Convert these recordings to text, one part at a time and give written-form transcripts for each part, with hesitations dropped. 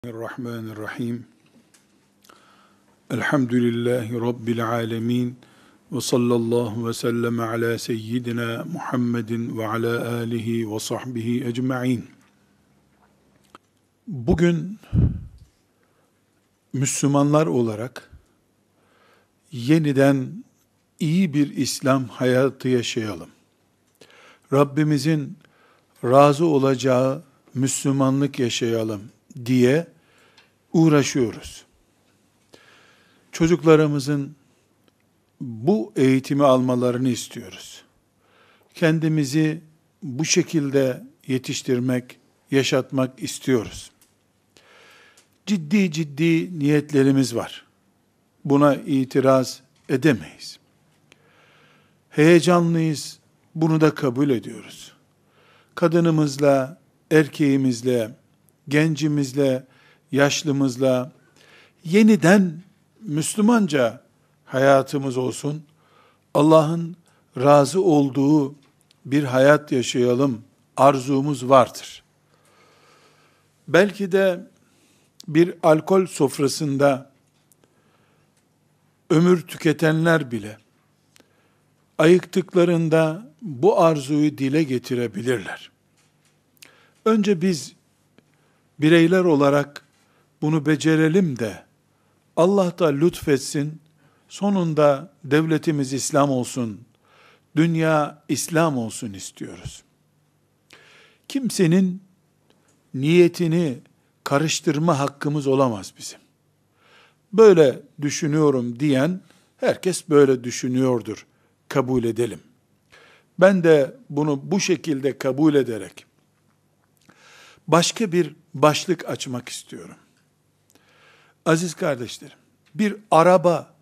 Bismillahirrahmanirrahim. Elhamdülillahi Rabbil alemin. Ve sallallahu ve sellem ala seyyidina Muhammedin ve ala alihi ve sahbihi ecma'in. Bugün Müslümanlar olarak yeniden iyi bir İslam hayatı yaşayalım. Rabbimizin razı olacağı Müslümanlık yaşayalım diye uğraşıyoruz. Çocuklarımızın bu eğitimi almalarını istiyoruz. Kendimizi bu şekilde yetiştirmek, yaşatmak istiyoruz. Ciddi niyetlerimiz var. Buna itiraz edemeyiz. Heyecanlıyız, bunu da kabul ediyoruz. Kadınımızla, erkeğimizle, gencimizle, yaşlımızla yeniden Müslümanca hayatımız olsun. Allah'ın razı olduğu bir hayat yaşayalım arzumuz vardır. Belki de bir alkol sofrasında ömür tüketenler bile ayıktıklarında bu arzuyu dile getirebilirler. Önce biz bireyler olarak bunu becerelim de Allah da lütfetsin, sonunda devletimiz İslam olsun, dünya İslam olsun istiyoruz. Kimsenin niyetini karıştırma hakkımız olamaz bizim. Böyle düşünüyorum diyen, herkes böyle düşünüyordur, kabul edelim. Ben de bunu bu şekilde kabul ederek, başka bir başlık açmak istiyorum. Aziz kardeşlerim, bir araba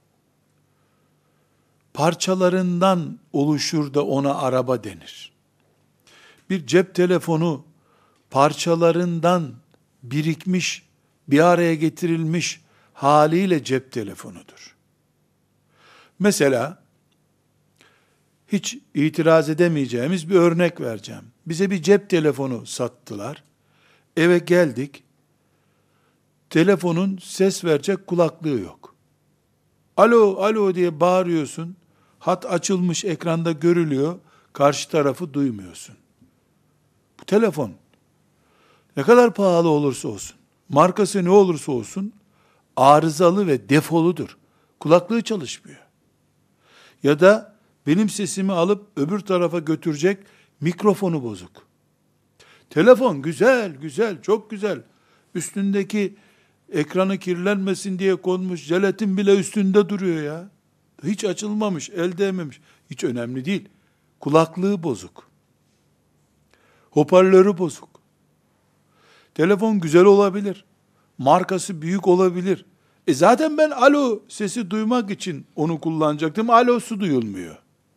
parçalarından oluşur da ona araba denir. Bir cep telefonu parçalarından birikmiş, bir araya getirilmiş haliyle cep telefonudur. Mesela, hiç itiraz edemeyeceğimiz bir örnek vereceğim. Bize bir cep telefonu sattılar. Eve geldik. Telefonun ses verecek kulaklığı yok. Alo, alo diye bağırıyorsun. Hat açılmış, ekranda görülüyor. Karşı tarafı duymuyorsun. Bu telefon ne kadar pahalı olursa olsun, markası ne olursa olsun, arızalı ve defoludur. Kulaklığı çalışmıyor. Ya da benim sesimi alıp öbür tarafa götürecek mikrofonu bozuk. Telefon güzel, çok güzel. Üstündeki ekranı kirlenmesin diye konmuş jelatin bile üstünde duruyor ya. Hiç açılmamış, el değmemiş. Hiç önemli değil. Kulaklığı bozuk. Hoparlörü bozuk. Telefon güzel olabilir. Markası büyük olabilir. Zaten ben alo sesi duymak için onu kullanacaktım. Alosu duyulmuyor.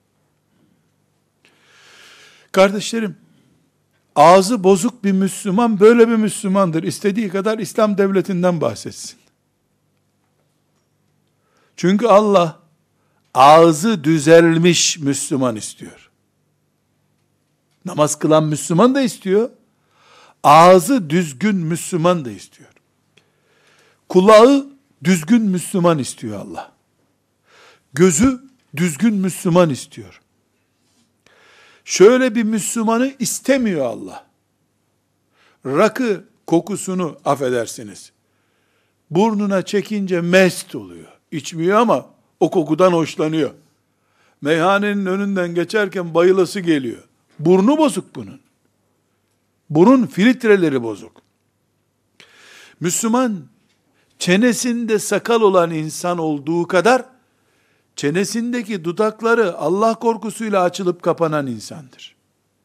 Kardeşlerim, ağzı bozuk bir Müslüman böyle bir Müslümandır. İstediği kadar İslam devletinden bahsetsin. Çünkü Allah ağzı düzelmiş Müslüman istiyor. Namaz kılan Müslüman da istiyor. Ağzı düzgün Müslüman da istiyor. Kulağı düzgün Müslüman istiyor Allah. Gözü düzgün Müslüman istiyor. Şöyle bir Müslümanı istemiyor Allah. Rakı kokusunu, affedersiniz, burnuna çekince mest oluyor. İçmiyor ama o kokudan hoşlanıyor. Meyhanenin önünden geçerken bayılası geliyor. Burnu bozuk bunun. Burun filtreleri bozuk. Müslüman, çenesinde sakal olan insan olduğu kadar, çenesindeki dudakları Allah korkusuyla açılıp kapanan insandır.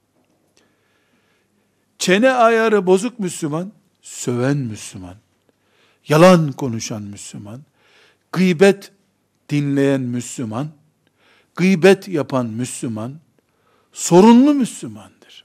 Çene ayarı bozuk Müslüman, söven Müslüman, yalan konuşan Müslüman, gıybet dinleyen Müslüman, gıybet yapan Müslüman, sorunlu Müslümandır.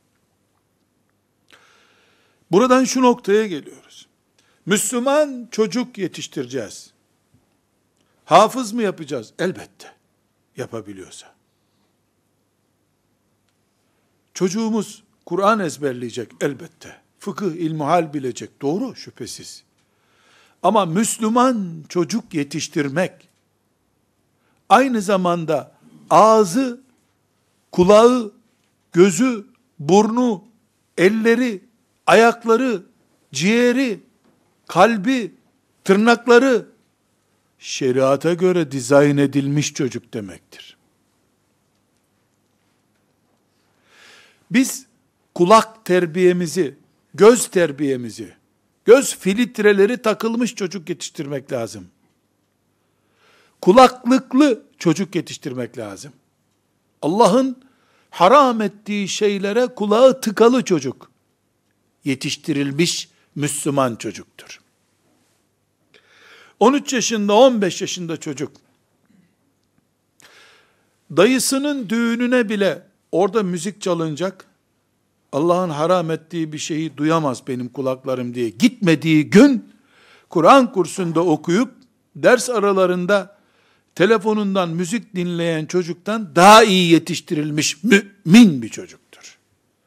Buradan şu noktaya geliyoruz. Müslüman çocuk yetiştireceğiz. Hafız mı yapacağız? Elbette. Yapabiliyorsa. Çocuğumuz Kur'an ezberleyecek elbette. fıkıh, ilmuhal bilecek. Doğru, şüphesiz. Ama Müslüman çocuk yetiştirmek, aynı zamanda ağzı, kulağı, gözü, burnu, elleri, ayakları, ciğeri, kalbi, tırnakları şeriata göre dizayn edilmiş çocuk demektir. Biz kulak terbiyemizi, göz terbiyemizi, göz filtreleri takılmış çocuk yetiştirmek lazım. Kulaklıklı çocuk yetiştirmek lazım. Allah'ın haram ettiği şeylere kulağı tıkalı çocuk yetiştirilmiş Müslüman çocuktur. 13 yaşında, 15 yaşında çocuk, dayısının düğününe bile orada müzik çalınacak, Allah'ın haram ettiği bir şeyi duyamaz benim kulaklarım diye gitmediği gün, Kur'an kursunda okuyup, ders aralarında telefonundan müzik dinleyen çocuktan daha iyi yetiştirilmiş mümin bir çocuktur.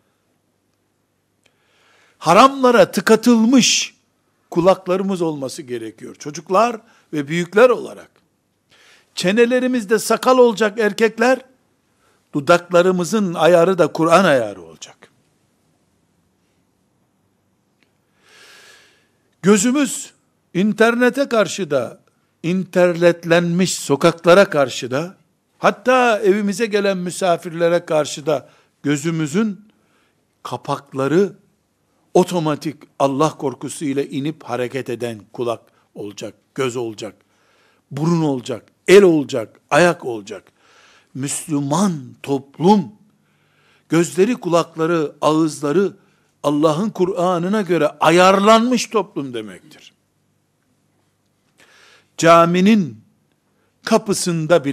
Haramlara tıkatılmış kulaklarımız olması gerekiyor. Çocuklar ve büyükler olarak. Çenelerimizde sakal olacak erkekler, dudaklarımızın ayarı da Kur'an ayarı olacak. Gözümüz internete karşı da, internetlenmiş sokaklara karşı da, hatta evimize gelen misafirlere karşı da gözümüzün kapakları otomatik Allah korkusu ile inip hareket eden kulak olacak, göz olacak, burun olacak, el olacak, ayak olacak. Müslüman toplum, gözleri, kulakları, ağızları Allah'ın Kur'an'ına göre ayarlanmış toplum demektir. Caminin kapısında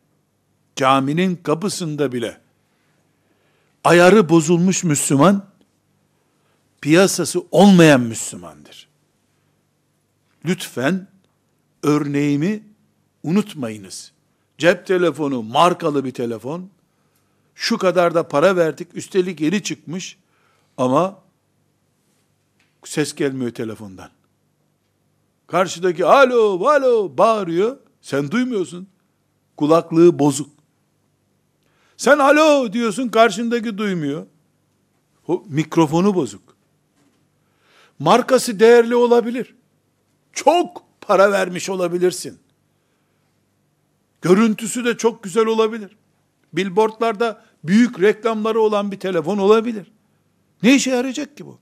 bile ayarı bozulmuş Müslüman, piyasası olmayan Müslümandır. Lütfen örneğimi unutmayınız. Cep telefonu, markalı bir telefon, şu kadar da para verdik, üstelik yeni çıkmış ama ses gelmiyor telefondan. Karşıdaki alo, alo bağırıyor, sen duymuyorsun. Kulaklığı bozuk. Sen alo diyorsun, karşındaki duymuyor. O mikrofonu bozuk. Markası değerli olabilir. Çok para vermiş olabilirsin. Görüntüsü de çok güzel olabilir. Billboardlarda büyük reklamları olan bir telefon olabilir. Ne işe yarayacak ki bu?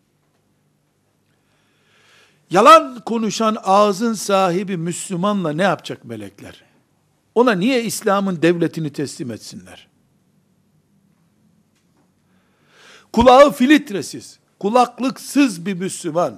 Yalan konuşan ağzın sahibi Müslümanla ne yapacak melekler? Ona niye İslam'ın devletini teslim etsinler? Kulağı filtresiz, kulaklıksız bir Müslüman,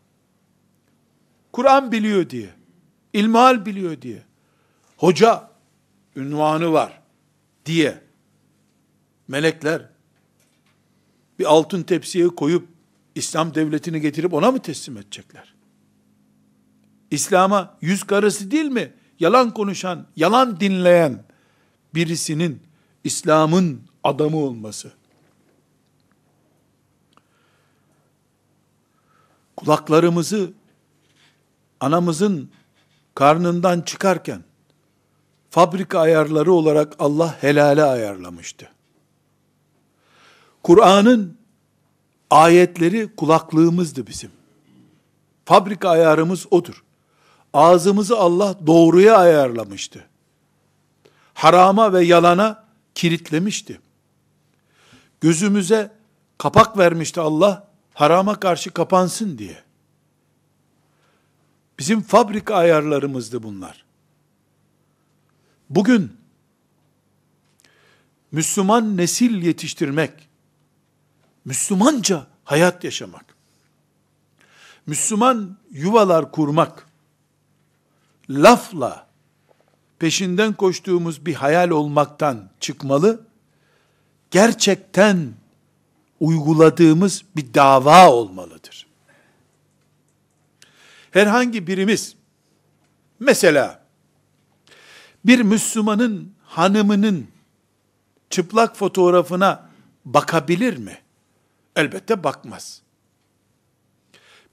Kur'an biliyor diye, ilmihal biliyor diye, hoca ünvanı var diye, melekler bir altın tepsiye koyup İslam devletini getirip ona mı teslim edecekler? İslam'a yüz karası değil mi? Yalan konuşan, yalan dinleyen birisinin İslam'ın adamı olması. Kulaklarımızı anamızın karnından çıkarken fabrika ayarları olarak Allah helale ayarlamıştı. Kur'an'ın ayetleri kulaklığımızdı bizim. Fabrika ayarımız odur. Ağzımızı Allah doğruya ayarlamıştı. Harama ve yalana kilitlemişti. Gözümüze kapak vermişti Allah, harama karşı kapansın diye. Bizim fabrika ayarlarımızdı bunlar. Bugün Müslüman nesil yetiştirmek, Müslümanca hayat yaşamak, Müslüman yuvalar kurmak, lafla peşinden koştuğumuz bir hayal olmaktan çıkmalı, gerçekten uyguladığımız bir dava olmalıdır. Herhangi birimiz, mesela bir Müslümanın hanımının çıplak fotoğrafına bakabilir mi? Elbette bakmaz.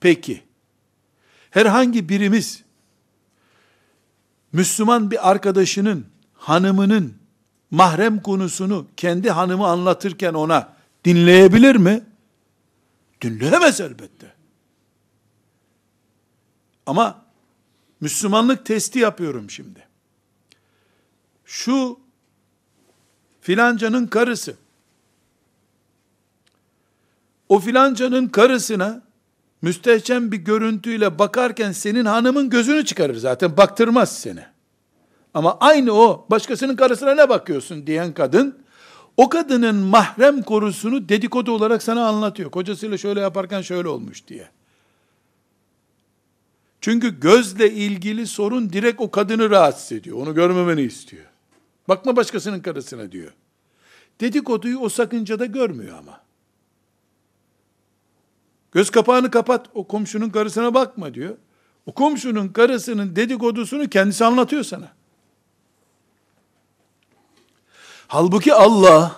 Peki, herhangi birimiz, Müslüman bir arkadaşının, hanımının, mahrem konusunu kendi hanımı anlatırken ona dinleyebilir mi? Dinleyemez elbette. Ama Müslümanlık testi yapıyorum şimdi. Şu filancanın karısı, o filancanın karısına müstehcen bir görüntüyle bakarken senin hanımın gözünü çıkarır zaten, baktırmaz seni. Ama aynı o, başkasının karısına ne bakıyorsun diyen kadın, o kadının mahrem konusunu dedikodu olarak sana anlatıyor. Kocasıyla şöyle yaparken şöyle olmuş diye. Çünkü gözle ilgili sorun direkt o kadını rahatsız ediyor. Onu görmemeni istiyor. Bakma başkasının karısına diyor. Dedikoduyu o sakıncada görmüyor ama. Göz kapağını kapat, o komşunun karısına bakma diyor. O komşunun karısının dedikodusunu kendisi anlatıyor sana. Halbuki Allah,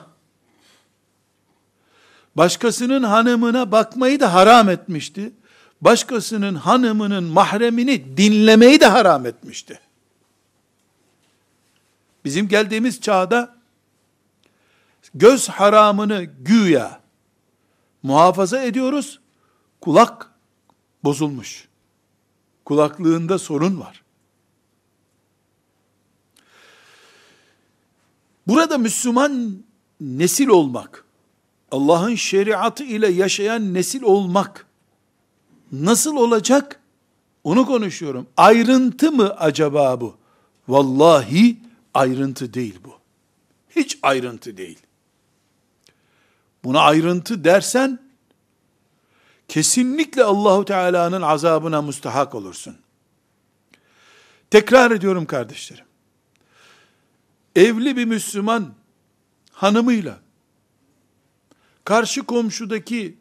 başkasının hanımına bakmayı da haram etmişti. Başkasının hanımının mahremini dinlemeyi de haram etmişti. Bizim geldiğimiz çağda, göz haramını güya muhafaza ediyoruz, kulak bozulmuş. Kulaklığında sorun var. Burada Müslüman nesil olmak, Allah'ın şeriatı ile yaşayan nesil olmak nasıl olacak? Onu konuşuyorum. Ayrıntı mı acaba bu? Vallahi ayrıntı değil bu. Hiç ayrıntı değil. Buna ayrıntı dersen, kesinlikle Allahu Teala'nın azabına müstahak olursun. Tekrar ediyorum kardeşlerim. Evli bir Müslüman hanımıyla karşı komşudaki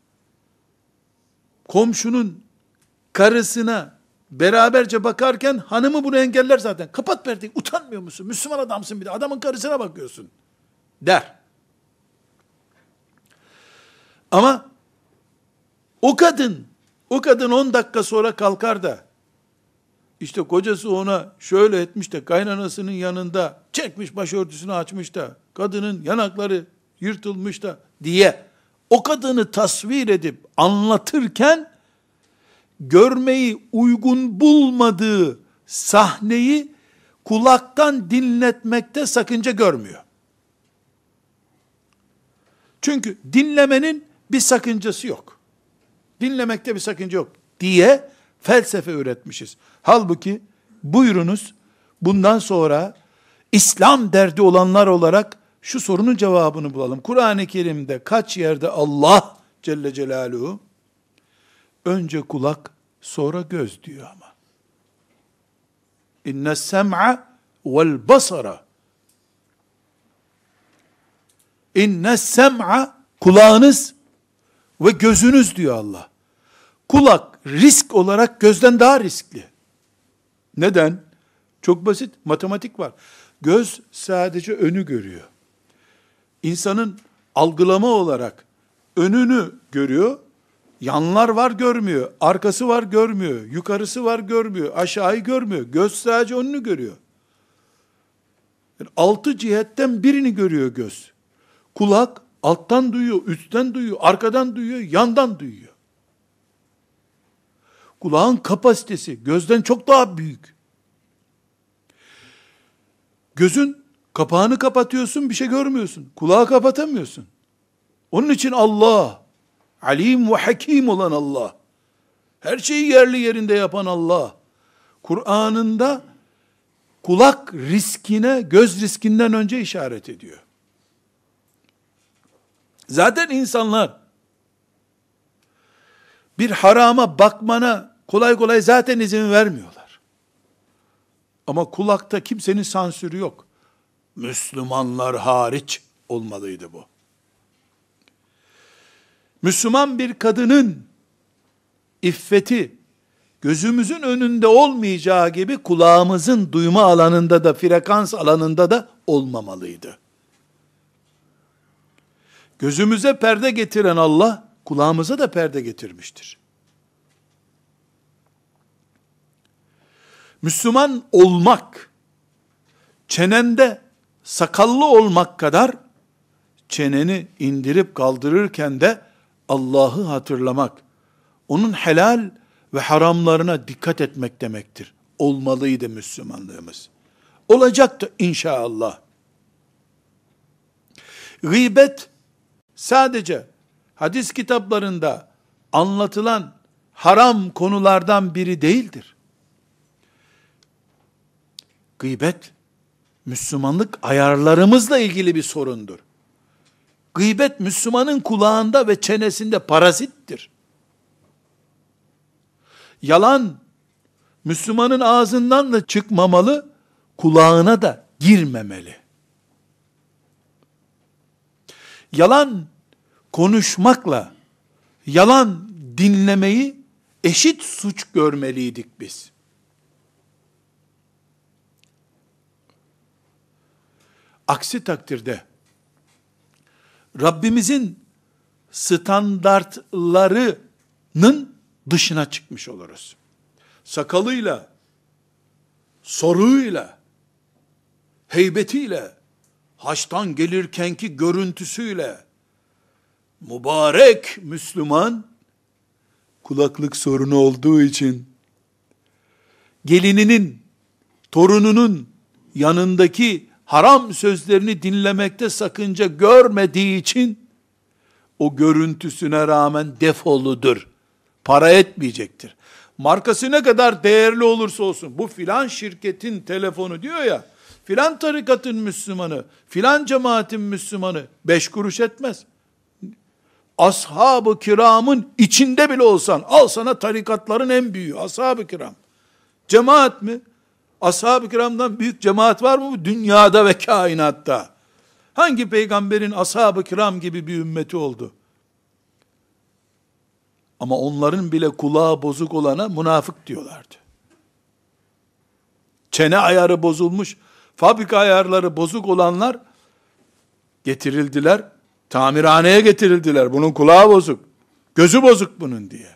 komşunun karısına beraberce bakarken hanımı bunu engeller zaten. Kapat perdeyi, utanmıyor musun? Müslüman adamsın bir de, adamın karısına bakıyorsun der. Ama o kadın 10 dakika sonra kalkar da, işte kocası ona şöyle etmiş de, kaynanasının yanında çekmiş başörtüsünü açmış da, kadının yanakları yırtılmış da diye, o kadını tasvir edip anlatırken, görmeyi uygun bulmadığı sahneyi kulaktan dinletmekte sakınca görmüyor. Çünkü dinlemenin bir sakıncası yok. Dinlemekte bir sakınca yok diye felsefe üretmişiz. Halbuki buyurunuz, bundan sonra İslam derdi olanlar olarak şu sorunun cevabını bulalım. Kur'an-ı Kerim'de kaç yerde Allah Celle Celaluhu önce kulak sonra göz diyor ama. İnne sem'a vel basara. İnne sem'a, kulağınız ve gözünüz diyor Allah. Kulak risk olarak gözden daha riskli. Neden? Çok basit, matematik var. Göz sadece önü görüyor. İnsanın algılama olarak önünü görüyor, yanlar var görmüyor, arkası var görmüyor, yukarısı var görmüyor, aşağıyı görmüyor. Göz sadece önünü görüyor. Yani 6 cihetten birini görüyor göz. Kulak alttan duyuyor, üstten duyuyor, arkadan duyuyor, yandan duyuyor. Kulağın kapasitesi gözden çok daha büyük. Gözün kapağını kapatıyorsun, bir şey görmüyorsun. Kulağı kapatamıyorsun. Onun için Allah, alim ve hakim olan Allah, her şeyi yerli yerinde yapan Allah, Kur'an'ında kulak riskine, göz riskinden önce işaret ediyor. Zaten insanlar bir harama bakmana kolay kolay zaten izin vermiyorlar. Ama kulakta kimsenin sansürü yok. Müslümanlar hariç olmalıydı bu. Müslüman bir kadının iffeti gözümüzün önünde olmayacağı gibi kulağımızın duyma alanında da, frekans alanında da olmamalıydı. Gözümüze perde getiren Allah kulağımıza da perde getirmiştir. Müslüman olmak, çenende sakallı olmak kadar, çeneni indirip kaldırırken de Allah'ı hatırlamak, onun helal ve haramlarına dikkat etmek demektir. Olmalıydı Müslümanlığımız. Olacaktı inşallah. Gıybet sadece hadis kitaplarında anlatılan haram konulardan biri değildir. Gıybet, Müslümanlık ayarlarımızla ilgili bir sorundur. Gıybet, Müslümanın kulağında ve çenesinde parazittir. Yalan, Müslümanın ağzından da çıkmamalı, kulağına da girmemeli. Yalan konuşmakla, yalan dinlemeyi eşit suç görmeliydik biz. Aksi takdirde, Rabbimizin standartlarının dışına çıkmış oluruz. Sakalıyla, soruyla, heybetiyle, haçtan gelirkenki görüntüsüyle, mübarek Müslüman, kulaklık sorunu olduğu için, gelininin, torununun yanındaki haram sözlerini dinlemekte sakınca görmediği için, o görüntüsüne rağmen defoludur. Para etmeyecektir. Markası ne kadar değerli olursa olsun, bu filan şirketin telefonu diyor ya, filan tarikatın Müslümanı, filan cemaatin Müslümanı 5 kuruş etmez. Ashab-ı kiramın içinde bile olsan, al sana tarikatların en büyüğü, ashab-ı kiram. Cemaat mi? Ashab-ı kiramdan büyük cemaat var mı dünyada ve kainatta? Hangi peygamberin ashab-ı kiram gibi bir ümmeti oldu? Ama onların bile kulağı bozuk olana münafık diyorlardı. Çene ayarı bozulmuş, fabrika ayarları bozuk olanlar getirildiler, tamirhaneye getirildiler. Bunun kulağı bozuk, gözü bozuk bunun diye.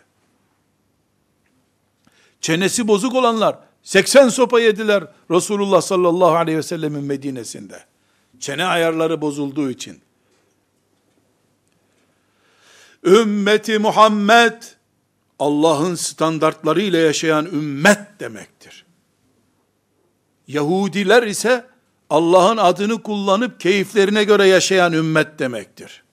Çenesi bozuk olanlar 80 sopa yediler Resulullah sallallahu aleyhi ve sellemin Medine'sinde. Çene ayarları bozulduğu için. Ümmeti Muhammed, Allah'ın standartlarıyla yaşayan ümmet demektir. Yahudiler ise Allah'ın adını kullanıp keyiflerine göre yaşayan ümmet demektir.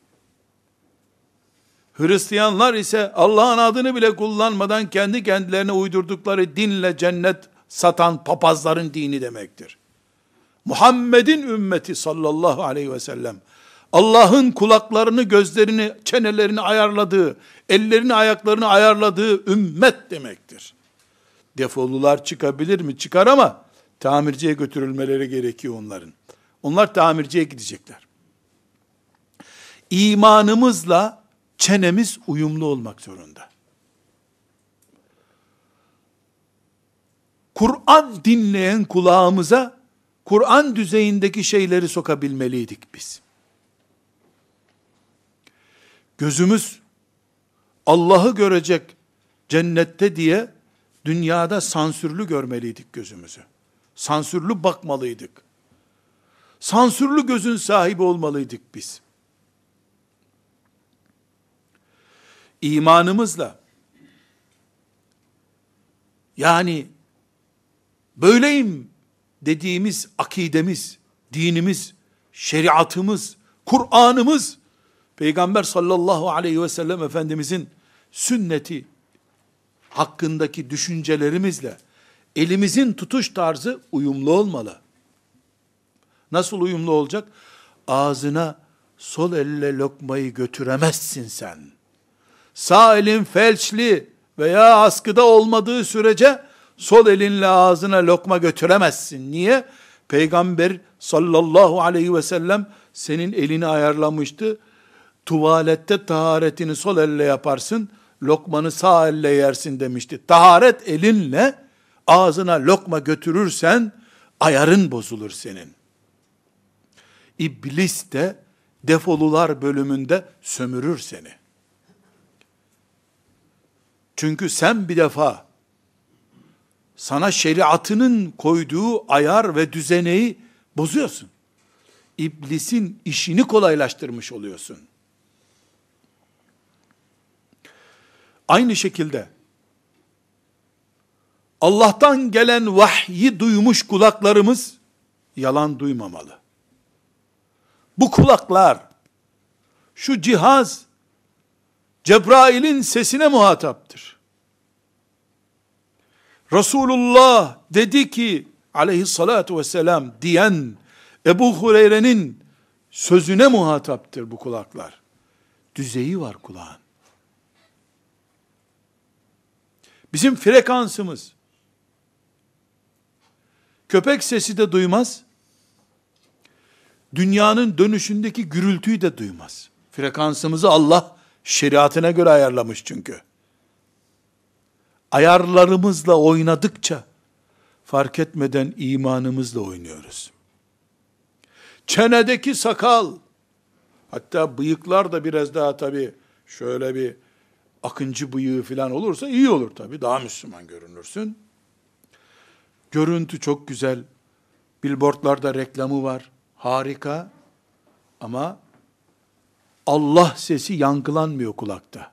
Hristiyanlar ise Allah'ın adını bile kullanmadan kendi kendilerine uydurdukları dinle cennet satan papazların dini demektir. Muhammed'in ümmeti sallallahu aleyhi ve sellem, Allah'ın kulaklarını, gözlerini, çenelerini ayarladığı, ellerini, ayaklarını ayarladığı ümmet demektir. Defolular çıkabilir mi? Çıkar ama tamirciye götürülmeleri gerekiyor onların. Onlar tamirciye gidecekler. İmanımızla çenemiz uyumlu olmak zorunda. Kur'an dinleyen kulağımıza Kur'an düzeyindeki şeyleri sokabilmeliydik biz. Gözümüz Allah'ı görecek cennette diye dünyada sansürlü görmeliydik gözümüzü. Sansürlü bakmalıydık. Sansürlü gözün sahibi olmalıydık biz. İmanımızla, yani böyleyim dediğimiz akidemiz, dinimiz, şeriatımız, Kur'an'ımız, Peygamber sallallahu aleyhi ve sellem Efendimizin sünneti hakkındaki düşüncelerimizle elimizin tutuş tarzı uyumlu olmalı. Nasıl uyumlu olacak? Ağzına sol elle lokmayı götüremezsin sen. Sağ elin felçli veya askıda olmadığı sürece sol elinle ağzına lokma götüremezsin. Niye? Peygamber sallallahu aleyhi ve sellem senin elini ayarlamıştı. Tuvalette taharetini sol elle yaparsın, lokmanı sağ elle yersin demişti. Taharet elinle ağzına lokma götürürsen ayarın bozulur senin. İblis de defolular bölümünde sömürür seni. Çünkü sen bir defa sana şeriatının koyduğu ayar ve düzeneyi bozuyorsun. İblisin işini kolaylaştırmış oluyorsun. Aynı şekilde Allah'tan gelen vahyi duymuş kulaklarımız yalan duymamalı. Bu kulaklar, şu cihaz Cebrail'in sesine muhataptır. Resulullah dedi ki aleyhissalatu vesselam diyen Ebu Hureyre'nin sözüne muhataptır bu kulaklar. Düzeyi var kulağın. Bizim frekansımız köpek sesi de duymaz, dünyanın dönüşündeki gürültüyü de duymaz. Frekansımızı Allah şeriatına göre ayarlamış çünkü. Ayarlarımızla oynadıkça fark etmeden imanımızla oynuyoruz. Çenedeki sakal, hatta bıyıklar da biraz daha tabii şöyle bir akıncı bıyığı falan olursa iyi olur tabii. Daha Müslüman görünürsün. Görüntü çok güzel. Billboardlarda reklamı var. Harika. Ama Allah sesi yankılanmıyor kulakta.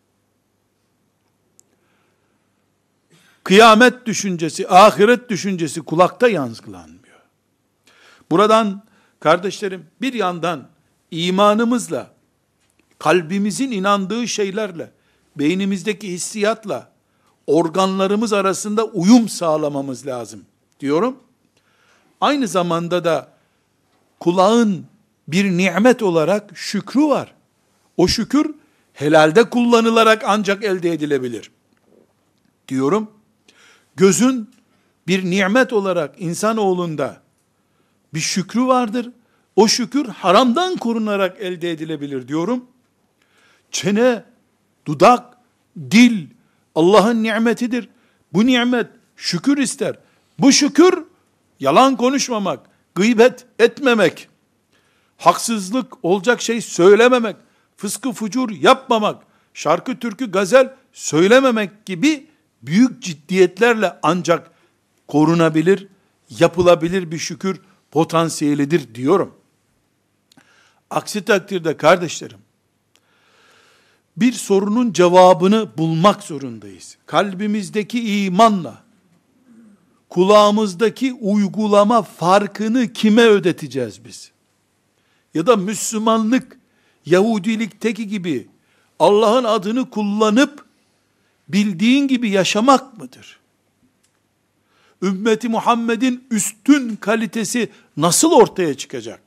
Kıyamet düşüncesi, ahiret düşüncesi kulakta yankılanmıyor. Buradan kardeşlerim bir yandan imanımızla, kalbimizin inandığı şeylerle, beynimizdeki hissiyatla, organlarımız arasında uyum sağlamamız lazım diyorum. Aynı zamanda da kulağın bir nimet olarak şükrü var. O şükür helalde kullanılarak ancak elde edilebilir diyorum. Gözün bir nimet olarak insanoğlunda bir şükrü vardır. O şükür haramdan korunarak elde edilebilir diyorum. Çene, dudak, dil Allah'ın nimetidir. Bu nimet şükür ister. Bu şükür yalan konuşmamak, gıybet etmemek, haksızlık olacak şey söylememek, fıskı fucur yapmamak, şarkı türkü gazel söylememek gibi büyük ciddiyetlerle ancak korunabilir, yapılabilir bir şükür potansiyelidir diyorum. Aksi takdirde kardeşlerim, bir sorunun cevabını bulmak zorundayız. Kalbimizdeki imanla, kulağımızdaki uygulama farkını kime ödeteceğiz biz? Ya da Müslümanlık, Yahudilikteki gibi Allah'ın adını kullanıp bildiğin gibi yaşamak mıdır? Ümmeti Muhammed'in üstün kalitesi nasıl ortaya çıkacak?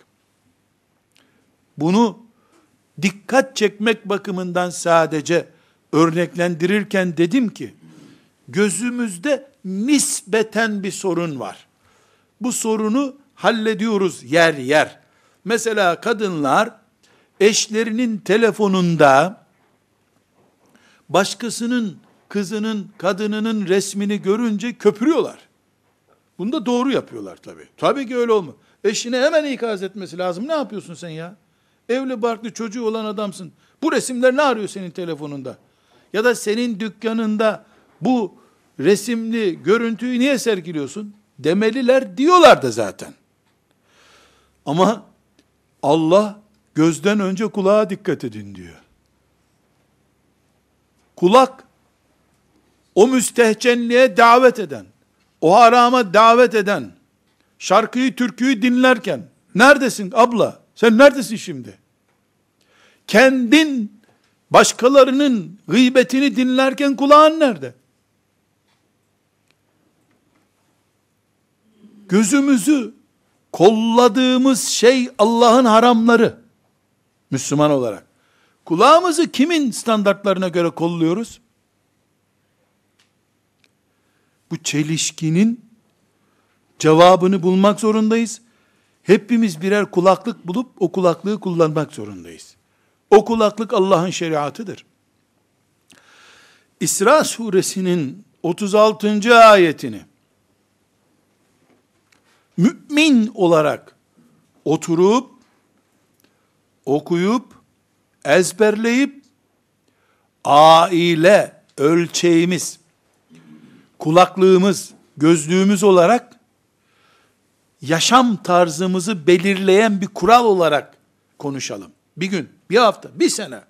Bunu dikkat çekmek bakımından sadece örneklendirirken dedim ki, gözümüzde nispeten bir sorun var. Bu sorunu hallediyoruz yer yer. Mesela kadınlar eşlerinin telefonunda başkasının kızının, kadınının resmini görünce köpürüyorlar. Bunu da doğru yapıyorlar tabii. Tabii ki öyle olmaz. Eşine hemen ikaz etmesi lazım. Ne yapıyorsun sen ya? Evli barklı çocuğu olan adamsın. Bu resimler ne arıyor senin telefonunda? Ya da senin dükkanında bu resimli görüntüyü niye sergiliyorsun? Demeliler, diyorlar da zaten. Ama Allah gözden önce kulağa dikkat edin diyor. Kulak o müstehcenliğe davet eden, o harama davet eden, şarkıyı türküyü dinlerken neredesin abla? Sen neredesin şimdi? Kendin başkalarının gıybetini dinlerken kulağın nerede? Gözümüzü kolladığımız şey Allah'ın haramları. Müslüman olarak. Kulağımızı kimin standartlarına göre kolluyoruz? Bu çelişkinin cevabını bulmak zorundayız. Hepimiz birer kulaklık bulup o kulaklığı kullanmak zorundayız. O kulaklık Allah'ın şeriatıdır. İsra suresinin 36. ayetini mümin olarak oturup, okuyup, ezberleyip, aile ölçeğimiz, kulaklığımız gözlüğümüz olarak, yaşam tarzımızı belirleyen bir kural olarak konuşalım. Bir gün, bir hafta, bir sene.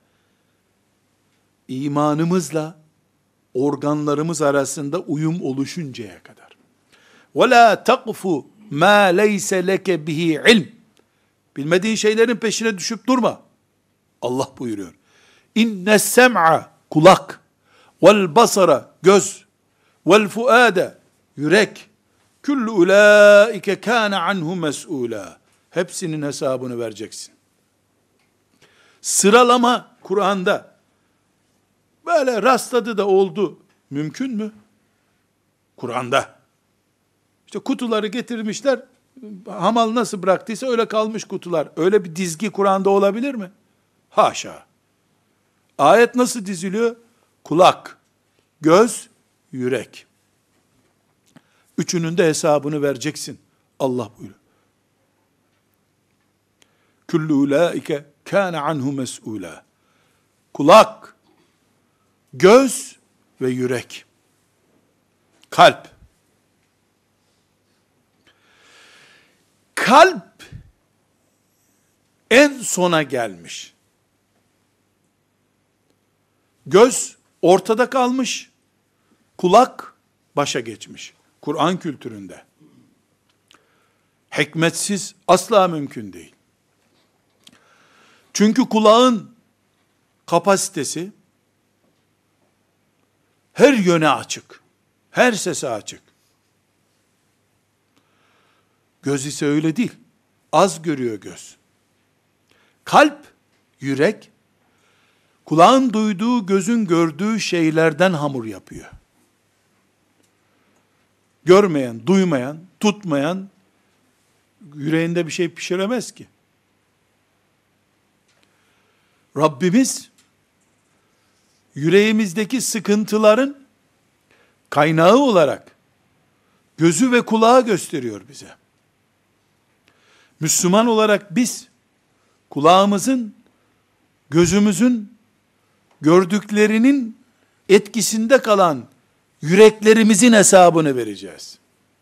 İmanımızla organlarımız arasında uyum oluşuncaya kadar. وَلَا تَقْفُ مَا لَيْسَ لَكَ بِهِ عِلْمٍ. Bilmediğin şeylerin peşine düşüp durma. Allah buyuruyor. İnne sem'a, kulak, vel basara, göz, vel fuade, yürek, kullu ulaike kana anhu mes'ula. Hepsinin hesabını vereceksin. Sıralama Kur'an'da böyle rastladı da oldu mümkün mü? Kur'an'da. İşte kutuları getirmişler, hamal nasıl bıraktıysa öyle kalmış kutular. Öyle bir dizgi Kur'an'da olabilir mi? Haşa. Ayet nasıl diziliyor? Kulak, göz, yürek. Üçünün de hesabını vereceksin. Allah buyuruyor. Kullu ulaike kana anhu mes'ula. Kulak, göz ve yürek. Kalp. Kalp en sona gelmiş. Göz ortada kalmış. Kulak başa geçmiş. Kur'an kültüründe. Hikmetsiz asla mümkün değil. Çünkü kulağın kapasitesi her yöne açık. Her sese açık. Göz ise öyle değil. Az görüyor göz. Kalp, yürek, kulağın duyduğu, gözün gördüğü şeylerden hamur yapıyor. Görmeyen, duymayan, tutmayan, yüreğinde bir şey pişiremez ki. Rabbimiz, yüreğimizdeki sıkıntıların kaynağı olarak, gözü ve kulağı gösteriyor bize. Müslüman olarak biz, kulağımızın, gözümüzün, gördüklerinin etkisinde kalan yüreklerimizin hesabını vereceğiz.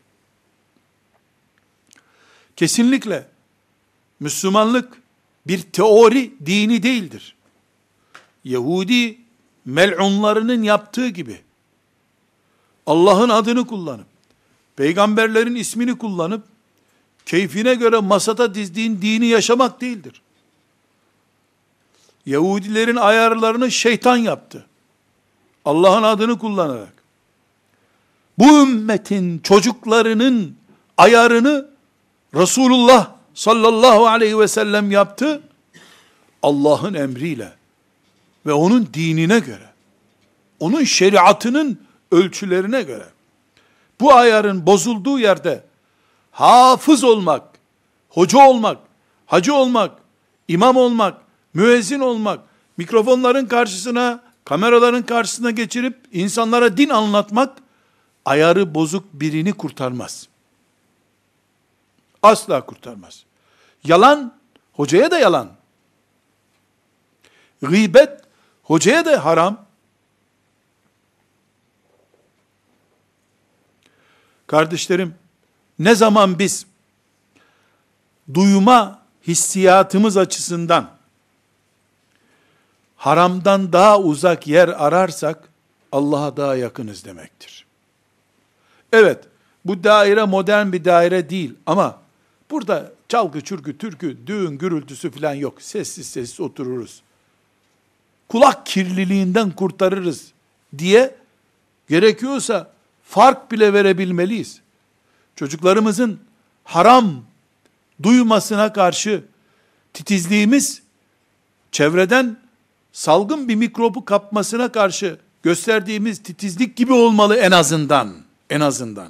Kesinlikle Müslümanlık bir teori dini değildir. Yahudi mel'unlarının yaptığı gibi Allah'ın adını kullanıp, peygamberlerin ismini kullanıp, keyfine göre masada dizdiğin dini yaşamak değildir. Yahudilerin ayarlarını şeytan yaptı. Allah'ın adını kullanarak. Bu ümmetin çocuklarının ayarını Resulullah sallallahu aleyhi ve sellem yaptı. Allah'ın emriyle ve onun dinine göre, onun şeriatının ölçülerine göre. Bu ayarın bozulduğu yerde hafız olmak, hoca olmak, hacı olmak, imam olmak, müezzin olmak, mikrofonların karşısına, kameraların karşısına geçirip insanlara din anlatmak, ayarı bozuk birini kurtarmaz. Asla kurtarmaz. Yalan, hocaya da yalan. Gıybet, hocaya da haram. Kardeşlerim, ne zaman biz duyma hissiyatımız açısından haramdan daha uzak yer ararsak Allah'a daha yakınız demektir. Evet, bu daire modern bir daire değil ama burada çalgı, çürgü, türkü, düğün, gürültüsü falan yok. Sessiz sessiz otururuz. Kulak kirliliğinden kurtarırız diye gerekiyorsa fark bile verebilmeliyiz. Çocuklarımızın haram duymasına karşı titizliğimiz, çevreden salgın bir mikrobu kapmasına karşı gösterdiğimiz titizlik gibi olmalı en azından. En azından.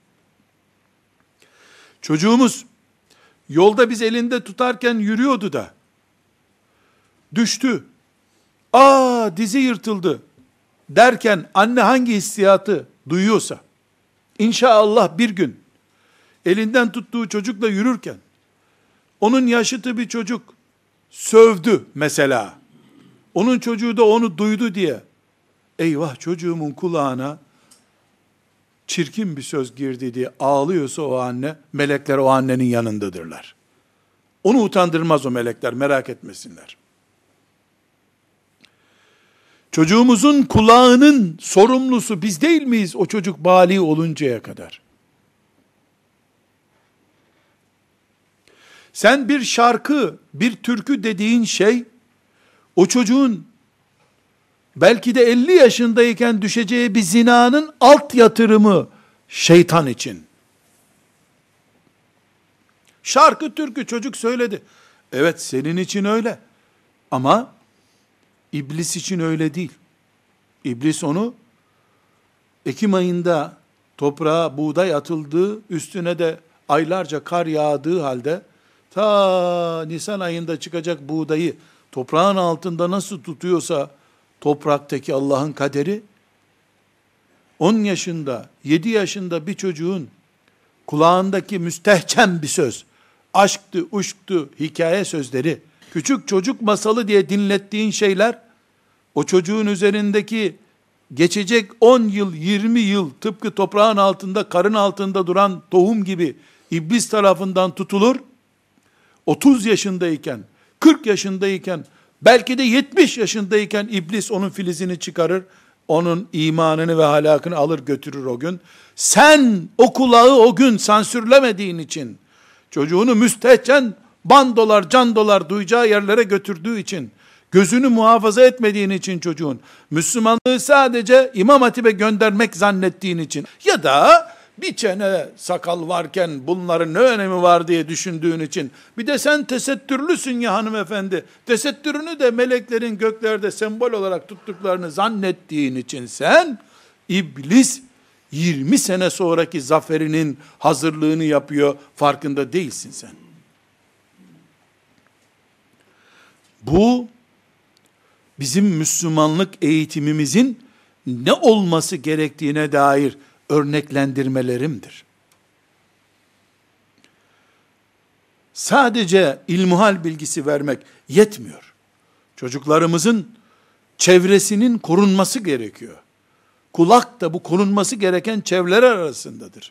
Çocuğumuz yolda biz elinde tutarken yürüyordu da düştü. Dizi yırtıldı derken anne hangi hissiyatı duyuyorsa inşallah bir gün elinden tuttuğu çocukla yürürken onun yaşıtı bir çocuk sövdü mesela. Onun çocuğu da onu duydu diye eyvah çocuğumun kulağına çirkin bir söz girdi diye ağlıyorsa o anne, melekler o annenin yanındadırlar. Onu utandırmaz o melekler, merak etmesinler. Çocuğumuzun kulağının sorumlusu biz değil miyiz o çocuk bâli oluncaya kadar? Sen bir şarkı, bir türkü dediğin şey, o çocuğun belki de 50 yaşındayken düşeceği bir zinanın alt yatırımı şeytan için. Şarkı, türkü çocuk söyledi. Evet, senin için öyle. Ama İblis için öyle değil. İblis onu Ekim ayında toprağa buğday atıldığı, üstüne de aylarca kar yağdığı halde ta Nisan ayında çıkacak buğdayı toprağın altında nasıl tutuyorsa topraktaki Allah'ın kaderi, 10 yaşında, 7 yaşında bir çocuğun kulağındaki müstehcen bir söz, aşktı, uşktu, hikaye sözleri, küçük çocuk masalı diye dinlettiğin şeyler, o çocuğun üzerindeki geçecek 10 yıl, 20 yıl tıpkı toprağın altında, karın altında duran tohum gibi İblis tarafından tutulur. 30 yaşındayken, 40 yaşındayken, belki de 70 yaşındayken İblis onun filizini çıkarır, onun imanını ve ahlakını alır götürür o gün. Sen o kulağı o gün sansürlemediğin için, çocuğunu müstehcen bandolar, candolar duyacağı yerlere götürdüğü için, gözünü muhafaza etmediğin için çocuğun, Müslümanlığı sadece İmam Hatip'e göndermek zannettiğin için, ya da bir çene sakal varken bunların ne önemi var diye düşündüğün için, bir de sen tesettürlüsün ya hanımefendi, tesettürünü de meleklerin göklerde sembol olarak tuttuklarını zannettiğin için sen, İblis 20 sene sonraki zaferinin hazırlığını yapıyor, farkında değilsin sen. Bu, bizim Müslümanlık eğitimimizin ne olması gerektiğine dair örneklendirmelerimdir. Sadece ilmuhal bilgisi vermek yetmiyor. Çocuklarımızın çevresinin korunması gerekiyor. Kulak da bu korunması gereken çevreler arasındadır.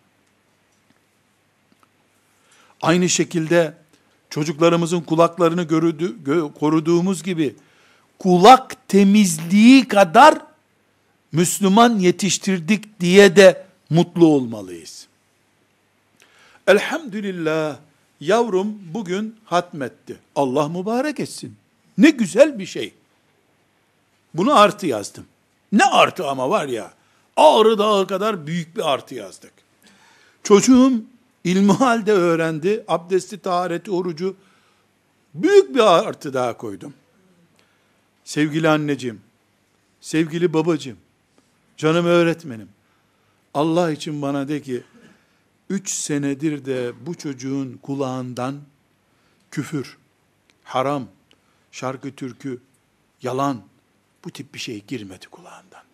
Aynı şekilde çocuklarımızın kulaklarını koruduğumuz gibi kulak temizliği kadar Müslüman yetiştirdik diye de mutlu olmalıyız. Elhamdülillah, yavrum bugün hatmetti. Allah mübarek etsin. Ne güzel bir şey. Bunu artı yazdım. Ne artı ama var ya, Ağrı Dağı kadar büyük bir artı yazdık. Çocuğum ilmihalde öğrendi, abdesti, tahareti, orucu, büyük bir artı daha koydum. Sevgili anneciğim, sevgili babacığım, canım öğretmenim, Allah için bana de ki, 3 senedir de bu çocuğun kulağından küfür, haram, şarkı türkü, yalan, bu tip bir şey girmedi kulağından.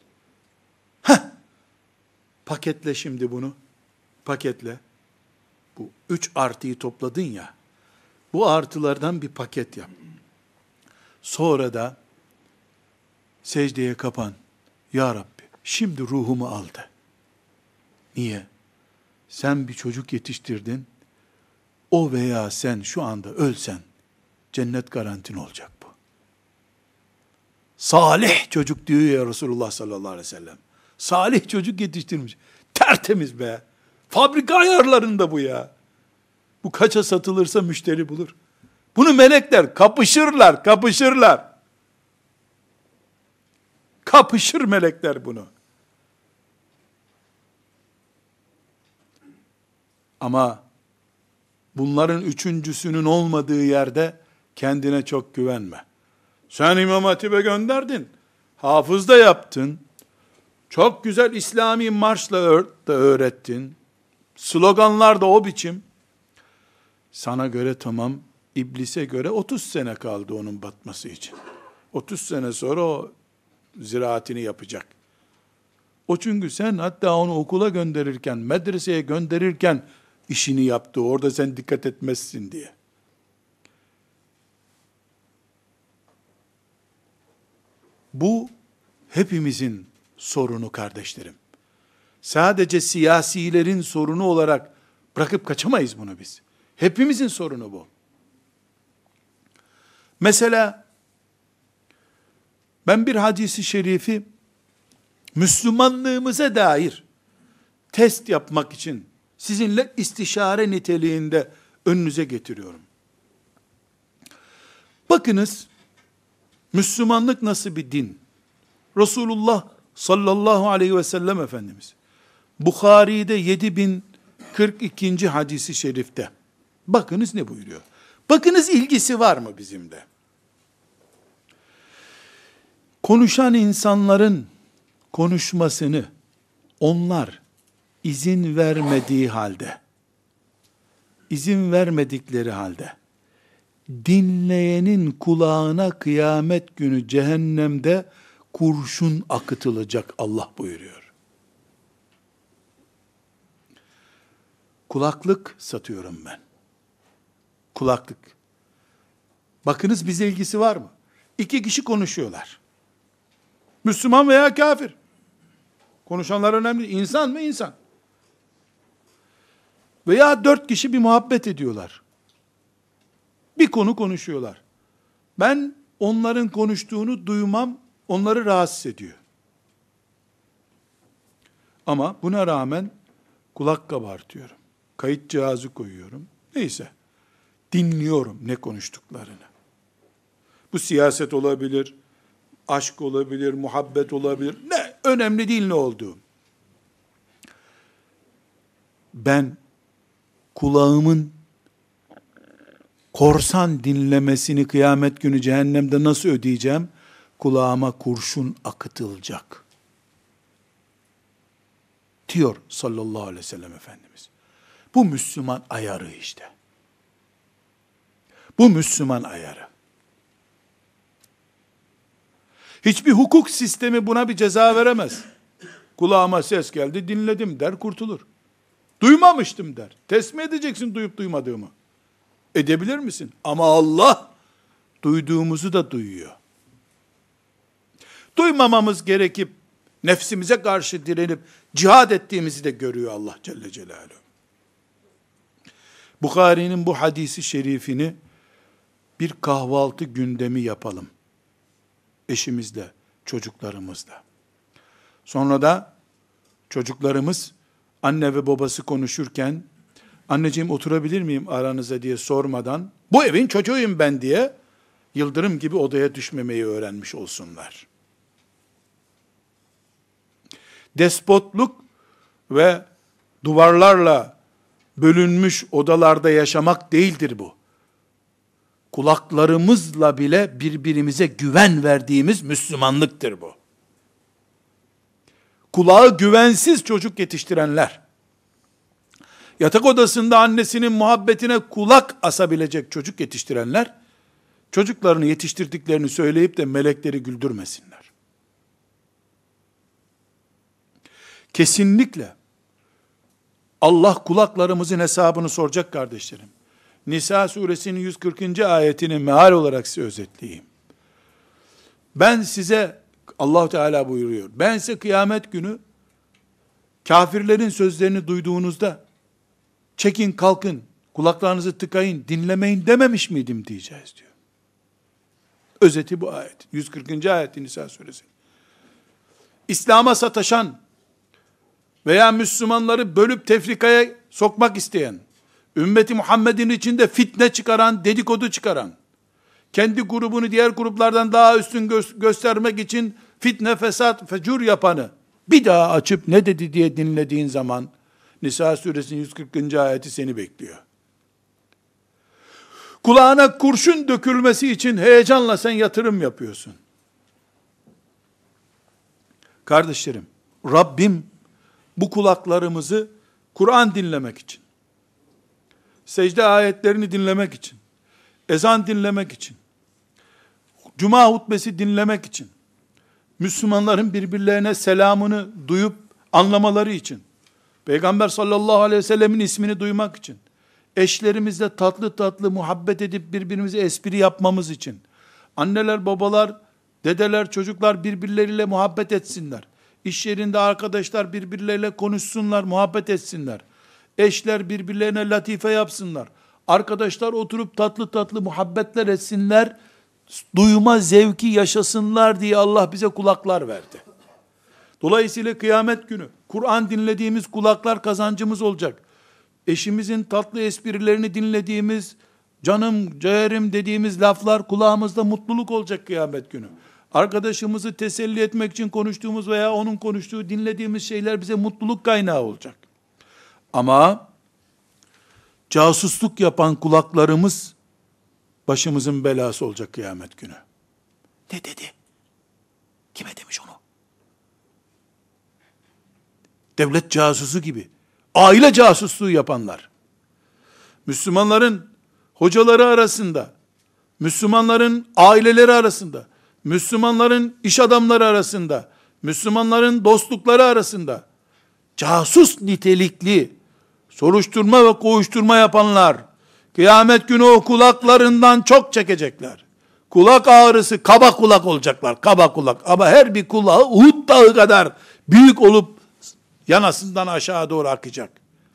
Paketle şimdi bunu, paketle. Bu 3 artıyı topladın ya, bu artılardan bir paket yap. Sonra da secdeye kapan. Ya Rabbi, şimdi ruhumu aldı. Niye? Sen bir çocuk yetiştirdin, o veya sen şu anda ölsen, cennet garantin olacak bu. Salih çocuk diyor ya Resulullah sallallahu aleyhi ve sellem. Salih çocuk yetiştirmiş. Tertemiz be. Fabrika ayarlarında bu ya. Bu kaça satılırsa müşteri bulur. Bunu melekler kapışırlar, kapışırlar. Kapışır melekler bunu. Ama bunların üçüncüsünün olmadığı yerde kendine çok güvenme. Sen İmam Hatip'e gönderdin. Hafız da yaptın. Çok güzel İslami marşla da öğrettin. Sloganlar da o biçim. Sana göre tamam, İblise göre 30 sene kaldı onun batması için. 30 sene sonra o ziraatini yapacak. O çünkü sen hatta onu okula gönderirken, medreseye gönderirken işini yaptı. Orada sen dikkat etmezsin diye. Bu hepimizin sorunu kardeşlerim. sadece siyasilerin sorunu olarak bırakıp kaçamayız bunu biz. Hepimizin sorunu bu. Mesela ben bir hadisi şerifi Müslümanlığımıza dair test yapmak için sizinle istişare niteliğinde önünüze getiriyorum. Bakınız, Müslümanlık nasıl bir din? Resulullah sallallahu aleyhi ve sellem Efendimiz, Bukhari'de 7042. hadisi şerifte, bakınız ne buyuruyor? Bakınız ilgisi var mı bizimle? Konuşan insanların konuşmasını onlar izin vermedikleri halde dinleyenin kulağına kıyamet günü cehennemde kurşun akıtılacak Allah buyuruyor. Kulaklık satıyorum ben. Kulaklık. Bakınız bize ilgisi var mı? 2 kişi konuşuyorlar. Müslüman veya kafir. Konuşanlar önemli. İnsan mı? İnsan. Veya 4 kişi bir muhabbet ediyorlar. Bir konu konuşuyorlar. Ben onların konuştuğunu duymam, onları rahatsız ediyor. Ama buna rağmen kulak kabartıyorum. Kayıt cihazı koyuyorum. Neyse. Dinliyorum ne konuştuklarını. Bu siyaset olabilir, aşk olabilir, muhabbet olabilir. Ne? Önemli değil ne olduğu. Ben kulağımın korsan dinlemesini kıyamet günü cehennemde nasıl ödeyeceğim? Kulağıma kurşun akıtılacak. Diyor sallallahu aleyhi ve sellem Efendimiz. Bu Müslüman ayarı işte. Bu Müslüman ayarı. Hiçbir hukuk sistemi buna bir ceza veremez. Kulağıma ses geldi, dinledim der, kurtulur. Duymamıştım der. Test mi edeceksin duyup duymadığımı? Edebilir misin? Ama Allah duyduğumuzu da duyuyor. Duymamamız gerekip nefsimize karşı direnip cihad ettiğimizi de görüyor Allah Celle Celaluhu. Bukhari'nin bu hadisi şerifini bir kahvaltı gündemi yapalım. Eşimizle, çocuklarımızla. Sonra da çocuklarımız anne ve babası konuşurken anneciğim oturabilir miyim aranıza diye sormadan bu evin çocuğuyum ben diye yıldırım gibi odaya düşmemeyi öğrenmiş olsunlar. Despotluk ve duvarlarla bölünmüş odalarda yaşamak değildir bu. Kulaklarımızla bile birbirimize güven verdiğimiz Müslümanlıktır bu. Kulağı güvensiz çocuk yetiştirenler, yatak odasında annesinin muhabbetine kulak asabilecek çocuk yetiştirenler, çocuklarını yetiştirdiklerini söyleyip de melekleri güldürmesinler. Kesinlikle Allah kulaklarımızın hesabını soracak kardeşlerim. Nisa suresinin 140. ayetini meal olarak size özetleyeyim. Ben size, Allah Teala buyuruyor, ben size kıyamet günü kafirlerin sözlerini duyduğunuzda çekin kalkın, kulaklarınızı tıkayın, dinlemeyin dememiş miydim diyeceğiz diyor. Özeti bu ayet. 140. ayet Nisa suresi. İslam'a sataşan veya Müslümanları bölüp tefrikaya sokmak isteyen, ümmeti Muhammed'in içinde fitne çıkaran, dedikodu çıkaran, kendi grubunu diğer gruplardan daha üstün göstermek için fitne, fesat, fecur yapanı bir daha açıp ne dedi diye dinlediğin zaman Nisa suresinin 140. ayeti seni bekliyor. Kulağına kurşun dökülmesi için heyecanla sen yatırım yapıyorsun. Kardeşlerim, Rabbim bu kulaklarımızı Kur'an dinlemek için, secde ayetlerini dinlemek için, ezan dinlemek için, cuma hutbesi dinlemek için, Müslümanların birbirlerine selamını duyup anlamaları için, Peygamber sallallahu aleyhi ve sellemin ismini duymak için, eşlerimizle tatlı tatlı muhabbet edip birbirimize espri yapmamız için, anneler, babalar, dedeler, çocuklar birbirleriyle muhabbet etsinler, İş yerinde arkadaşlar birbirleriyle konuşsunlar, muhabbet etsinler. Eşler birbirlerine latife yapsınlar. Arkadaşlar oturup tatlı tatlı muhabbetler etsinler. Duyma zevki yaşasınlar diye Allah bize kulaklar verdi. Dolayısıyla kıyamet günü Kur'an dinlediğimiz kulaklar kazancımız olacak. Eşimizin tatlı esprilerini dinlediğimiz, canım, ciğerim dediğimiz laflar kulağımızda mutluluk olacak kıyamet günü. Arkadaşımızı teselli etmek için konuştuğumuz veya onun konuştuğu, dinlediğimiz şeyler bize mutluluk kaynağı olacak. Ama casusluk yapan kulaklarımız başımızın belası olacak kıyamet günü. Ne dedi? Kime demiş onu? Devlet casusu gibi, aile casusluğu yapanlar, Müslümanların hocaları arasında, Müslümanların aileleri arasında, Müslümanların iş adamları arasında, Müslümanların dostlukları arasında, casus nitelikli soruşturma ve kovuşturma yapanlar, kıyamet günü o kulaklarından çok çekecekler. Kulak ağrısı, kaba kulak olacaklar, kaba kulak. Ama her bir kulağı Uhud dağı kadar büyük olup yanasından aşağı doğru akacak.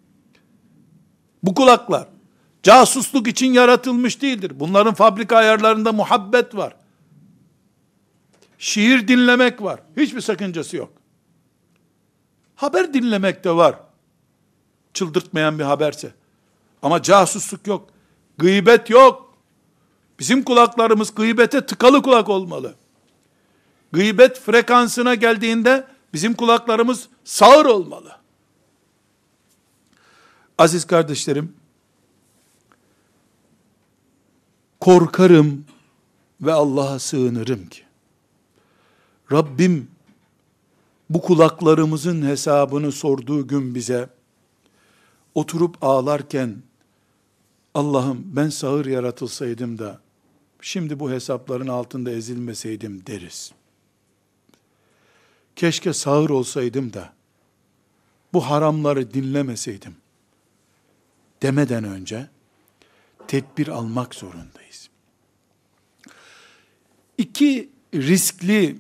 Bu kulaklar casusluk için yaratılmış değildir. Bunların fabrika ayarlarında muhabbet var. Şiir dinlemek var. Hiçbir sakıncası yok. Haber dinlemek de var. Çıldırtmayan bir haberse. Ama casusluk yok. Gıybet yok. Bizim kulaklarımız gıybete tıkalı kulak olmalı. Gıybet frekansına geldiğinde bizim kulaklarımız sağır olmalı. Aziz kardeşlerim, korkarım ve Allah'a sığınırım ki, Rabbim bu kulaklarımızın hesabını sorduğu gün bize, oturup ağlarken, Allah'ım ben sağır yaratılsaydım da, şimdi bu hesapların altında ezilmeseydim deriz. Keşke sağır olsaydım da, bu haramları dinlemeseydim, demeden önce, tedbir almak zorundayız. İki riskli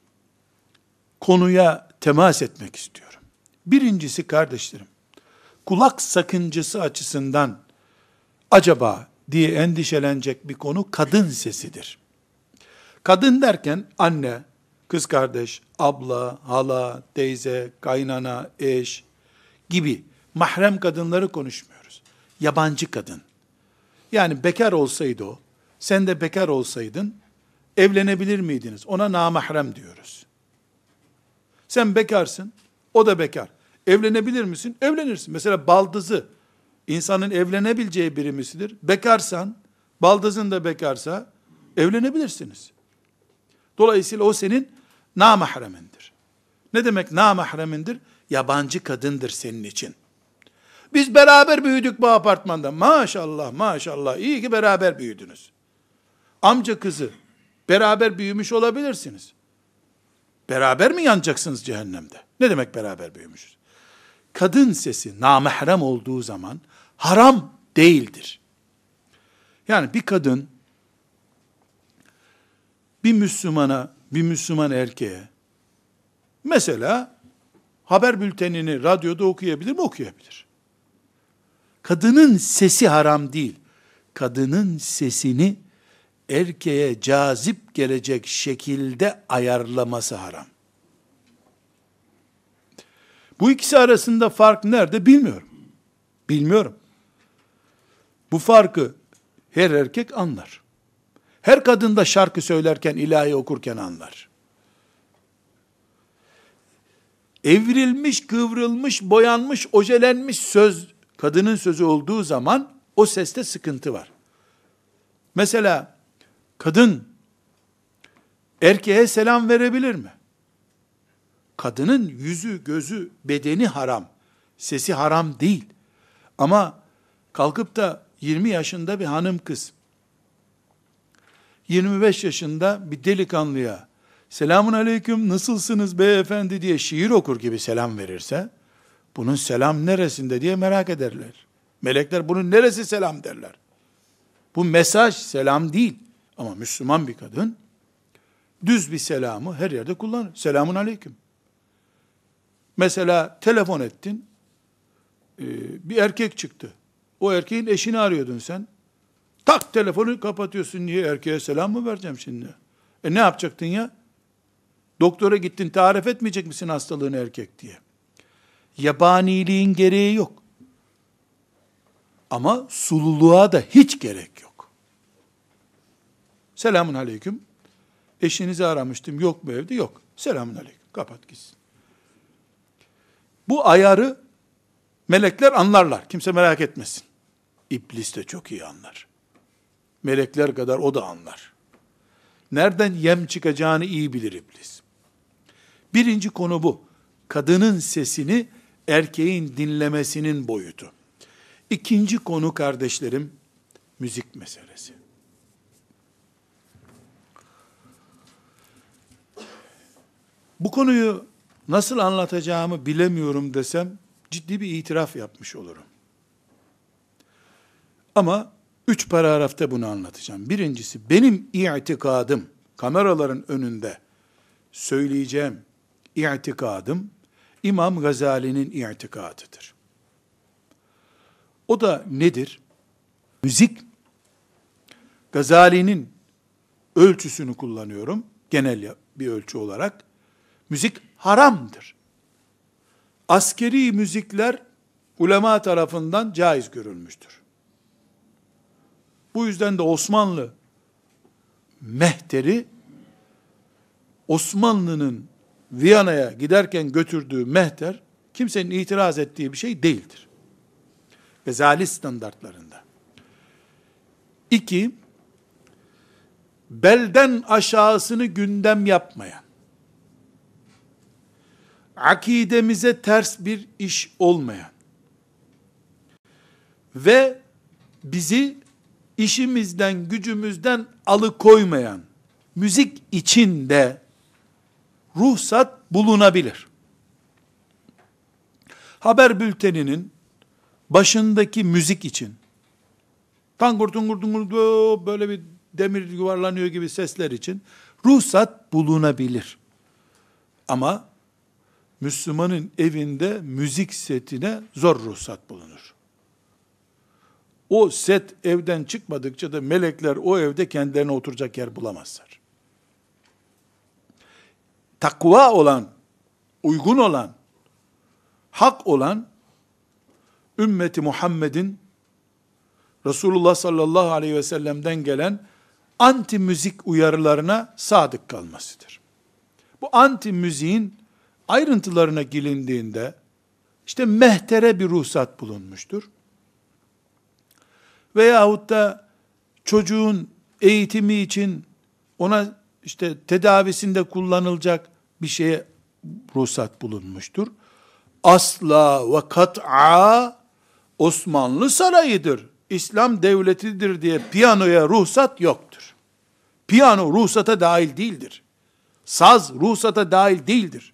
konuya temas etmek istiyorum. Birincisi kardeşlerim, kulak sakıncası açısından acaba diye endişelenecek bir konu kadın sesidir. Kadın derken anne, kız kardeş, abla, hala, teyze, kaynana, eş gibi mahrem kadınları konuşmuyoruz. Yabancı kadın. Yani bekar olsaydı o, sen de bekar olsaydın, evlenebilir miydiniz? Ona namahrem diyoruz. Sen bekarsın, o da bekar. Evlenebilir misin? Evlenirsin. Mesela baldızı, insanın evlenebileceği biri misidir? Bekarsan, baldızın da bekarsa, evlenebilirsiniz. Dolayısıyla o senin namahremindir. Ne demek namahremindir? Yabancı kadındır senin için. Biz beraber büyüdük bu apartmanda. Maşallah, maşallah. İyi ki beraber büyüdünüz. Amca kızı, beraber büyümüş olabilirsiniz. Beraber mi yanacaksınız cehennemde? Ne demek beraber büyümüşüz? Kadın sesi namahrem olduğu zaman haram değildir. Yani bir kadın bir Müslümana, bir Müslüman erkeğe mesela haber bültenini radyoda okuyabilir mi? Okuyabilir. Kadının sesi haram değil. Kadının sesini erkeğe cazip gelecek şekilde ayarlaması haram. Bu ikisi arasında fark nerede bilmiyorum. Bilmiyorum. Bu farkı her erkek anlar. Her kadın da şarkı söylerken, ilahi okurken anlar. Evrilmiş, kıvrılmış, boyanmış, ojelenmiş söz, kadının sözü olduğu zaman o seste sıkıntı var. Mesela kadın erkeğe selam verebilir mi? Kadının yüzü, gözü, bedeni haram. Sesi haram değil. Ama kalkıp da 20 yaşında bir hanım kız, 25 yaşında bir delikanlıya selamun aleyküm nasılsınız beyefendi diye şiir okur gibi selam verirse, bunun selam neresinde diye merak ederler. Melekler bunun neresi selam derler. Bu mesaj selam değil. Ama Müslüman bir kadın düz bir selamı her yerde kullanır. Selamun aleyküm. Mesela telefon ettin, bir erkek çıktı. O erkeğin eşini arıyordun sen. Tak telefonu kapatıyorsun. Niye? Erkeğe selam mı vereceğim şimdi? Ne yapacaktın ya? Doktora gittin, tarif etmeyecek misin hastalığını erkek diye? Yabaniliğin gereği yok. Ama sululuğa da hiç gerek yok. Selamun aleyküm. Eşinizi aramıştım. Yok mu evde? Yok. Selamun aleyküm. Kapat gitsin. Bu ayarı melekler anlarlar. Kimse merak etmesin. İblis de çok iyi anlar. Melekler kadar o da anlar. Nereden yem çıkacağını iyi bilir iblis. Birinci konu bu. Kadının sesini erkeğin dinlemesinin boyutu. İkinci konu kardeşlerim, müzik meselesi. Bu konuyu nasıl anlatacağımı bilemiyorum desem, ciddi bir itiraf yapmış olurum. Ama 3 paragrafta bunu anlatacağım. Birincisi, benim itikadım, kameraların önünde söyleyeceğim itikadım, İmam Gazali'nin itikadıdır. O da nedir? Müzik, Gazali'nin ölçüsünü kullanıyorum, genel bir ölçü olarak. Müzik haramdır. Askeri müzikler ulema tarafından caiz görülmüştür. Bu yüzden de Osmanlı mehteri, Osmanlı'nın Viyana'ya giderken götürdüğü mehter, kimsenin itiraz ettiği bir şey değildir. Gazali standartlarında. 2, belden aşağısını gündem yapmayan, akidemize ters bir iş olmayan ve bizi işimizden, gücümüzden alıkoymayan müzik için de ruhsat bulunabilir. Haber bülteninin başındaki müzik için, tangur tungur tungur böyle bir demir yuvarlanıyor gibi sesler için ruhsat bulunabilir. Ama Müslümanın evinde müzik setine zor ruhsat bulunur. O set evden çıkmadıkça da melekler o evde kendilerine oturacak yer bulamazlar. Takva olan, uygun olan, hak olan, ümmeti Muhammed'in Resulullah sallallahu aleyhi ve sellem'den gelen anti müzik uyarılarına sadık kalmasıdır. Bu anti müziğin ayrıntılarına gilindiğinde, işte mehtere bir ruhsat bulunmuştur. Veyahut da çocuğun eğitimi için ona işte tedavisinde kullanılacak bir şeye ruhsat bulunmuştur. Asla ve kat'a Osmanlı sarayıdır, İslam devletidir diye piyanoya ruhsat yoktur. Piyano ruhsata dahil değildir. Saz ruhsata dahil değildir.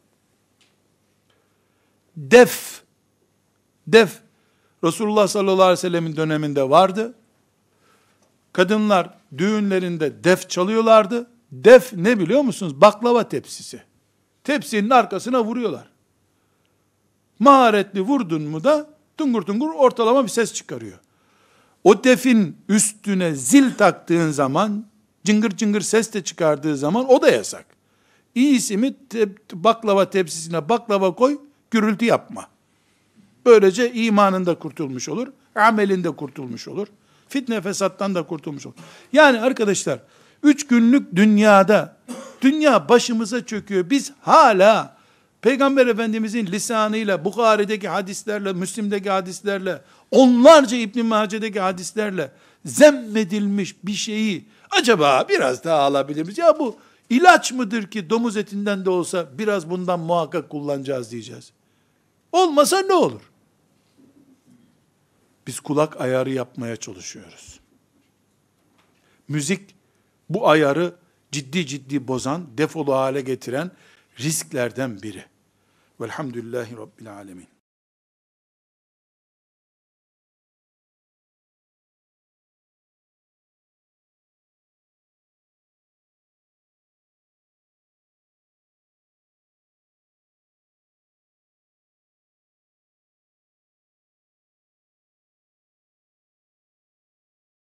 Def Resulullah sallallahu aleyhi ve sellemin döneminde vardı. Kadınlar düğünlerinde def çalıyorlardı. Def ne biliyor musunuz? Baklava tepsisi. Tepsinin arkasına vuruyorlar. Maharetli vurdun mu da tungur tungur ortalama bir ses çıkarıyor. O defin üstüne zil taktığın zaman, cıngır cıngır ses de çıkardığı zaman o da yasak. İyisi mi baklava tepsisine baklava koy, gürültü yapma. Böylece imanında kurtulmuş olur, amelinde kurtulmuş olur, fitne fesattan da kurtulmuş olur. Yani arkadaşlar, 3 günlük dünyada, dünya başımıza çöküyor. Biz hala Peygamber Efendimizin lisanıyla, Bukhari'deki hadislerle, Müslim'deki hadislerle, onlarca İbn-i Mace'deki hadislerle zemmedilmiş bir şeyi acaba biraz daha alabilir miyiz? Ya bu ilaç mıdır ki domuz etinden de olsa biraz bundan muhakkak kullanacağız diyeceğiz. Olmasa ne olur? Biz kulak ayarı yapmaya çalışıyoruz. Müzik bu ayarı ciddi ciddi bozan, defolu hale getiren risklerden biri. Velhamdülillahi Rabbil alemin.